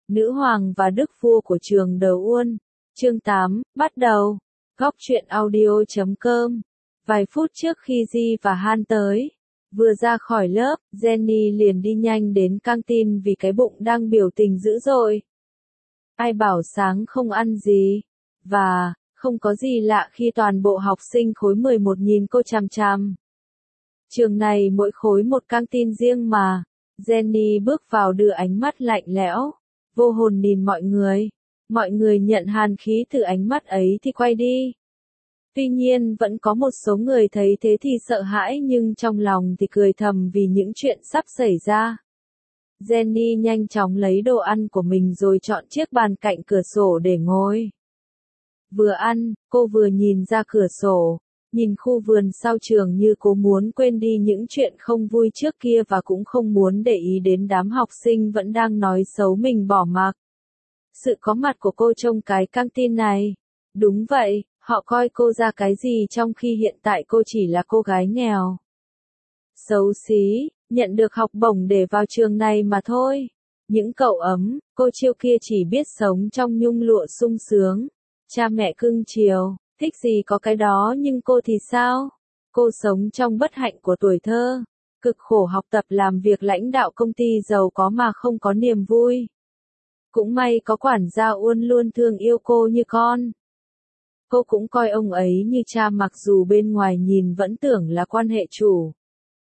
Nữ hoàng và đức vua của trường Đờ Uôn. Chương 8, bắt đầu. Góc truyện audio.com. Vài phút trước khi Di và Han tới, vừa ra khỏi lớp, Jenny liền đi nhanh đến căng tin vì cái bụng đang biểu tình dữ dội. Ai bảo sáng không ăn gì? Và, không có gì lạ khi toàn bộ học sinh khối 11 nhìn cô chằm chằm. Trường này mỗi khối một căng tin riêng mà. Jenny bước vào đưa ánh mắt lạnh lẽo, vô hồn nhìn mọi người. Mọi người nhận hàn khí từ ánh mắt ấy thì quay đi. Tuy nhiên vẫn có một số người thấy thế thì sợ hãi nhưng trong lòng thì cười thầm vì những chuyện sắp xảy ra. Jenny nhanh chóng lấy đồ ăn của mình rồi chọn chiếc bàn cạnh cửa sổ để ngồi. Vừa ăn, cô vừa nhìn ra cửa sổ, nhìn khu vườn sau trường như cố muốn quên đi những chuyện không vui trước kia và cũng không muốn để ý đến đám học sinh vẫn đang nói xấu mình bỏ mặc. Sự có mặt của cô trong cái căng tin này. Đúng vậy, họ coi cô ra cái gì trong khi hiện tại cô chỉ là cô gái nghèo. Xấu xí, nhận được học bổng để vào trường này mà thôi. Những cậu ấm, cô chiêu kia chỉ biết sống trong nhung lụa sung sướng. Cha mẹ cưng chiều, thích gì có cái đó nhưng cô thì sao? Cô sống trong bất hạnh của tuổi thơ. Cực khổ học tập làm việc lãnh đạo công ty giàu có mà không có niềm vui. Cũng may có quản gia Uôn luôn thương yêu cô như con. Cô cũng coi ông ấy như cha mặc dù bên ngoài nhìn vẫn tưởng là quan hệ chủ.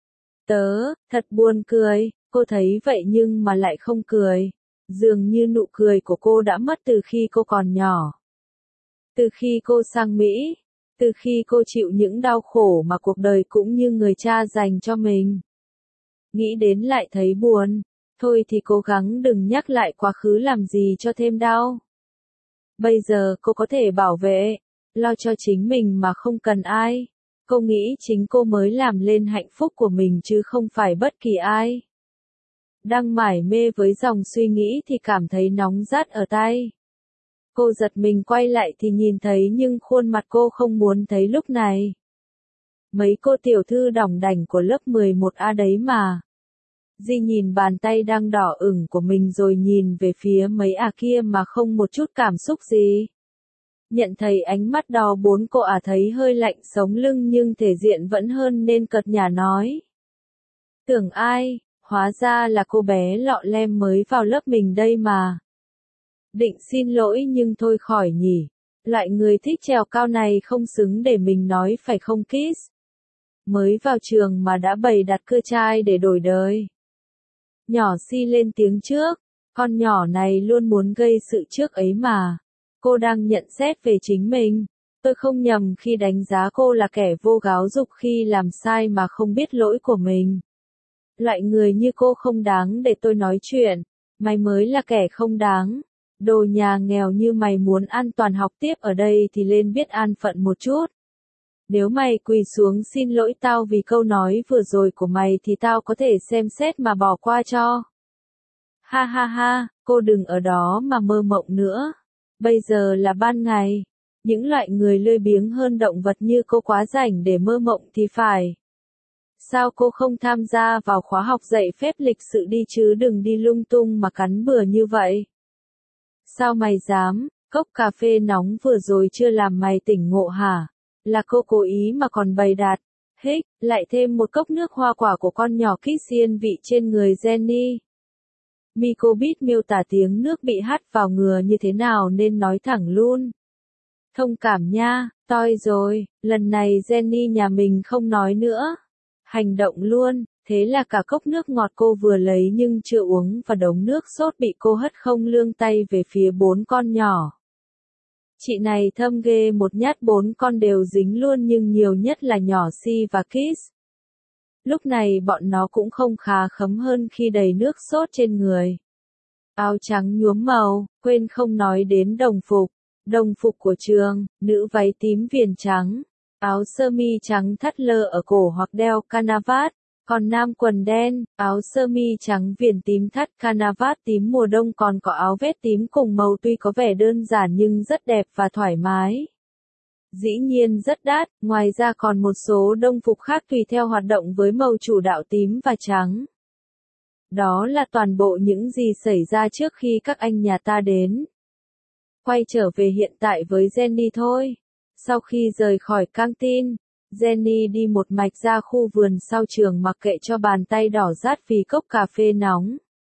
Thật buồn cười, cô thấy vậy nhưng mà lại không cười. Dường như nụ cười của cô đã mất từ khi cô còn nhỏ. Từ khi cô sang Mỹ, từ khi cô chịu những đau khổ mà cuộc đời cũng như người cha dành cho mình. Nghĩ đến lại thấy buồn. Thôi thì cố gắng đừng nhắc lại quá khứ làm gì cho thêm đau. Bây giờ cô có thể bảo vệ, lo cho chính mình mà không cần ai. Cô nghĩ chính cô mới làm lên hạnh phúc của mình chứ không phải bất kỳ ai. Đang mải mê với dòng suy nghĩ thì cảm thấy nóng rát ở tay. Cô giật mình quay lại thì nhìn thấy nhưng khuôn mặt cô không muốn thấy lúc này. Mấy cô tiểu thư đỏng đảnh của lớp 11A đấy mà. Di nhìn bàn tay đang đỏ ửng của mình rồi nhìn về phía mấy kia mà không một chút cảm xúc gì. Nhận thấy ánh mắt đỏ bốn cô thấy hơi lạnh sống lưng nhưng thể diện vẫn hơn nên cợt nhả nói. Tưởng ai, hóa ra là cô bé lọ lem mới vào lớp mình đây mà. Định xin lỗi nhưng thôi khỏi nhỉ. Loại người thích trèo cao này không xứng để mình nói phải không Kiss? Mới vào trường mà đã bày đặt cơ trai để đổi đời. Nhỏ Si lên tiếng trước, con nhỏ này luôn muốn gây sự trước ấy mà. Cô đang nhận xét về chính mình. Tôi không nhầm khi đánh giá cô là kẻ vô giáo dục khi làm sai mà không biết lỗi của mình. Loại người như cô không đáng để tôi nói chuyện. Mày mới là kẻ không đáng. Đồ nhà nghèo như mày muốn an toàn học tiếp ở đây thì lên biết an phận một chút. Nếu mày quỳ xuống xin lỗi tao vì câu nói vừa rồi của mày thì tao có thể xem xét mà bỏ qua cho. Ha ha ha, cô đừng ở đó mà mơ mộng nữa. Bây giờ là ban ngày. Những loại người lười biếng hơn động vật như cô quá rảnh để mơ mộng thì phải. Sao cô không tham gia vào khóa học dạy phép lịch sự đi chứ đừng đi lung tung mà cắn bừa như vậy. Sao mày dám, cốc cà phê nóng vừa rồi chưa làm mày tỉnh ngộ hả? Là cô cố ý mà còn bày đặt. Hích, lại thêm một cốc nước hoa quả của con nhỏ Kiss yên vị trên người Jenny. Miko biết miêu tả tiếng nước bị hắt vào ngừa như thế nào nên nói thẳng luôn. Thông cảm nha, toi rồi, lần này Jenny nhà mình không nói nữa. Hành động luôn, thế là cả cốc nước ngọt cô vừa lấy nhưng chưa uống và đống nước sốt bị cô hất không lương tay về phía bốn con nhỏ. Chị này thâm ghê một nhát bốn con đều dính luôn nhưng nhiều nhất là nhỏ Si và Kiss. Lúc này bọn nó cũng không khá khấm hơn khi đầy nước sốt trên người. Áo trắng nhuốm màu, quên không nói đến đồng phục. Đồng phục của trường, nữ váy tím viền trắng, áo sơ mi trắng thắt lơ ở cổ hoặc đeo canavat, còn nam quần đen, áo sơ mi trắng viền tím thắt canavat tím mùa đông còn có áo vest tím cùng màu tuy có vẻ đơn giản nhưng rất đẹp và thoải mái. Dĩ nhiên rất đắt, ngoài ra còn một số đồng phục khác tùy theo hoạt động với màu chủ đạo tím và trắng. Đó là toàn bộ những gì xảy ra trước khi các anh nhà ta đến. Quay trở về hiện tại với Jenny thôi. Sau khi rời khỏi căng tin, Jenny đi một mạch ra khu vườn sau trường mặc kệ cho bàn tay đỏ rát vì cốc cà phê nóng.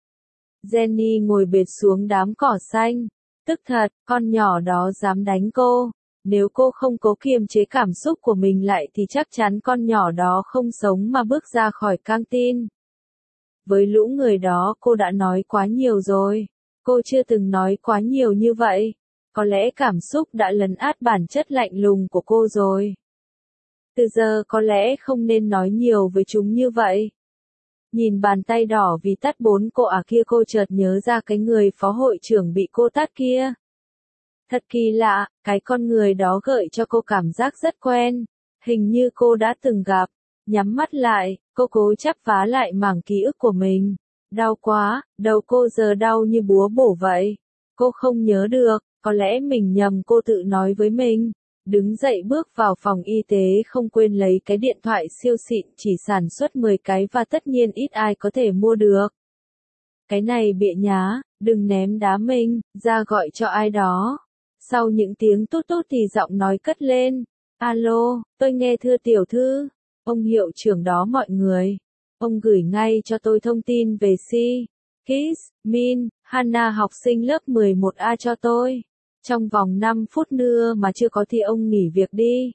Jenny ngồi bệt xuống đám cỏ xanh. Tức thật, con nhỏ đó dám đánh cô. Nếu cô không cố kiềm chế cảm xúc của mình lại thì chắc chắn con nhỏ đó không sống mà bước ra khỏi căng tin. Với lũ người đó cô đã nói quá nhiều rồi. Cô chưa từng nói quá nhiều như vậy. Có lẽ cảm xúc đã lấn át bản chất lạnh lùng của cô rồi. Từ giờ có lẽ không nên nói nhiều với chúng như vậy. Nhìn bàn tay đỏ vì tát 4 cô kia cô chợt nhớ ra cái người phó hội trưởng bị cô tát kia. Thật kỳ lạ, cái con người đó gợi cho cô cảm giác rất quen. Hình như cô đã từng gặp. Nhắm mắt lại, cô cố chắp vá lại mảng ký ức của mình. Đau quá, đầu cô giờ đau như búa bổ vậy. Cô không nhớ được, có lẽ mình nhầm, cô tự nói với mình. Đứng dậy bước vào phòng y tế không quên lấy cái điện thoại siêu xịn chỉ sản xuất 10 cái và tất nhiên ít ai có thể mua được. Cái này bịa nhá, đừng ném đá mình, ra gọi cho ai đó. Sau những tiếng tút tút thì giọng nói cất lên. Alo, tôi nghe thưa tiểu thư. Ông hiệu trưởng đó mọi người. Ông gửi ngay cho tôi thông tin về Kiss, Min, Hana học sinh lớp 11A cho tôi. Trong vòng 5 phút nữa mà chưa có thì ông nghỉ việc đi.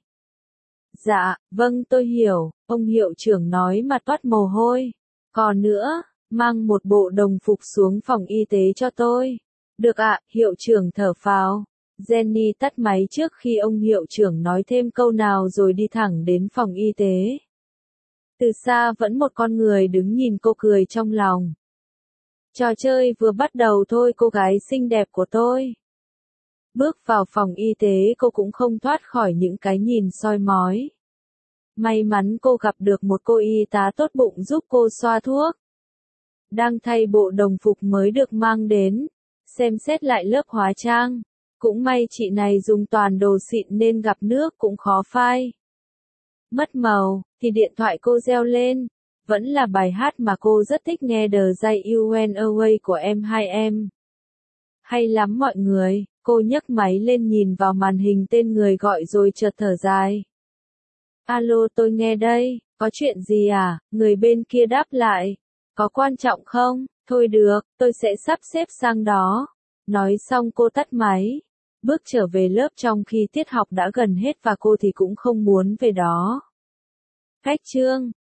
Dạ, vâng tôi hiểu, ông hiệu trưởng nói mà toát mồ hôi. Còn nữa, mang một bộ đồng phục xuống phòng y tế cho tôi. Được ạ, hiệu trưởng thở phào. Jenny tắt máy trước khi ông hiệu trưởng nói thêm câu nào rồi đi thẳng đến phòng y tế. Từ xa vẫn một con người đứng nhìn cô cười trong lòng. Trò chơi vừa bắt đầu thôi cô gái xinh đẹp của tôi. Bước vào phòng y tế cô cũng không thoát khỏi những cái nhìn soi mói. May mắn cô gặp được một cô y tá tốt bụng giúp cô xoa thuốc. Đang thay bộ đồng phục mới được mang đến. Xem xét lại lớp hóa trang. Cũng may chị này dùng toàn đồ xịn nên gặp nước cũng khó phai. Mất màu, thì điện thoại cô reo lên. Vẫn là bài hát mà cô rất thích nghe, The Day You Went Away của M2M. Hay lắm mọi người, cô nhấc máy lên nhìn vào màn hình tên người gọi rồi chợt thở dài. Alo tôi nghe đây, có chuyện gì à? Người bên kia đáp lại. Có quan trọng không? Thôi được, tôi sẽ sắp xếp sang đó. Nói xong cô tắt máy. Bước trở về lớp trong khi tiết học đã gần hết và cô thì cũng không muốn về đó. Cách chương